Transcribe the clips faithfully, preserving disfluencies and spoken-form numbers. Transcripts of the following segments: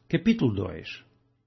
Capítulo dois.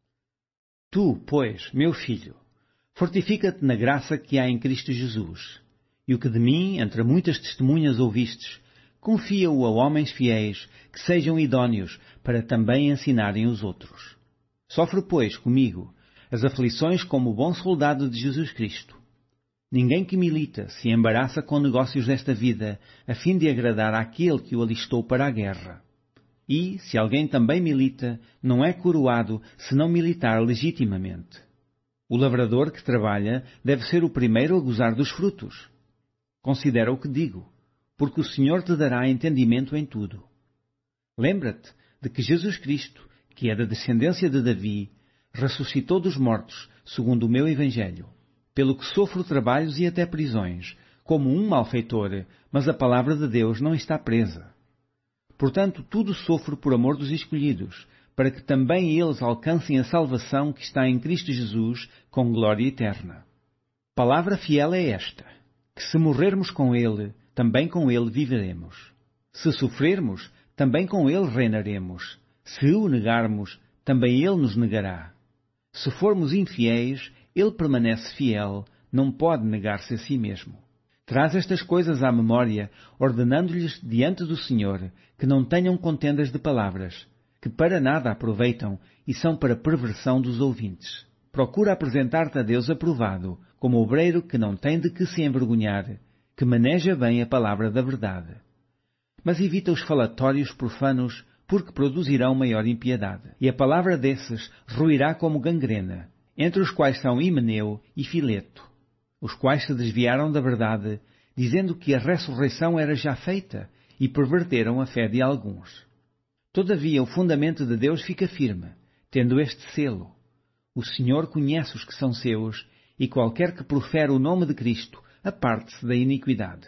Tu, pois, meu filho, fortifica-te na graça que há em Cristo Jesus, e o que de mim, entre muitas testemunhas ouvistes, confia-o a homens fiéis, que sejam idóneos, para também ensinarem os outros. Sofre, pois, comigo, as aflições como bom soldado de Jesus Cristo. Ninguém que milita se embaraça com negócios desta vida, a fim de agradar àquele que o alistou para a guerra. E, se alguém também milita, não é coroado se não militar legitimamente. O lavrador que trabalha deve ser o primeiro a gozar dos frutos. Considera o que digo, porque o Senhor te dará entendimento em tudo. Lembra-te de que Jesus Cristo, que é da descendência de Davi, ressuscitou dos mortos, segundo o meu Evangelho, pelo que sofro trabalhos e até prisões, como um malfeitor, mas a palavra de Deus não está presa. Portanto, tudo sofro por amor dos escolhidos, para que também eles alcancem a salvação que está em Cristo Jesus com glória eterna. Palavra fiel é esta, que se morrermos com Ele, também com Ele viveremos. Se sofrermos, também com Ele reinaremos. Se o negarmos, também Ele nos negará. Se formos infiéis, Ele permanece fiel, não pode negar-se a si mesmo. Traz estas coisas à memória, ordenando-lhes diante do Senhor que não tenham contendas de palavras, que para nada aproveitam e são para perversão dos ouvintes. Procura apresentar-te a Deus aprovado, como obreiro que não tem de que se envergonhar, que maneja bem a palavra da verdade. Mas evita os falatórios profanos, porque produzirão maior impiedade, e a palavra desses ruirá como gangrena, entre os quais são Himeneu e Fileto, os quais se desviaram da verdade, dizendo que a ressurreição era já feita, e perverteram a fé de alguns. Todavia o fundamento de Deus fica firme, tendo este selo. O Senhor conhece os que são seus, e qualquer que profere o nome de Cristo, aparte-se da iniquidade.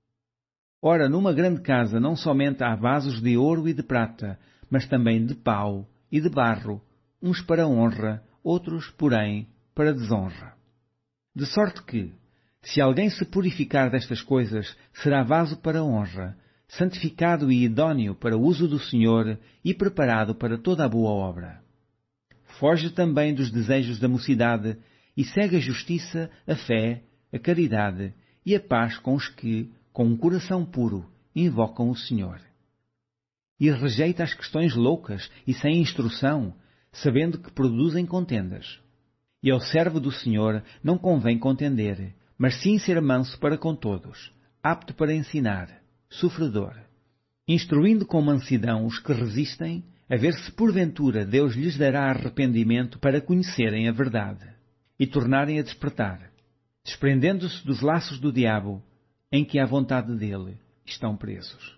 Ora, numa grande casa não somente há vasos de ouro e de prata, mas também de pau e de barro, uns para honra, outros, porém, para desonra. De sorte que, se alguém se purificar destas coisas, será vaso para honra, santificado e idôneo para o uso do Senhor e preparado para toda a boa obra. Foge também dos desejos da mocidade e segue a justiça, a fé, a caridade e a paz com os que, com um coração puro, invocam o Senhor. E rejeita as questões loucas e sem instrução, sabendo que produzem contendas. E ao servo do Senhor não convém contender, mas sim ser manso para com todos, apto para ensinar, sofredor, instruindo com mansidão os que resistem, a ver se porventura Deus lhes dará arrependimento para conhecerem a verdade, e tornarem a despertar, desprendendo-se dos laços do diabo, em que à vontade dele estão presos.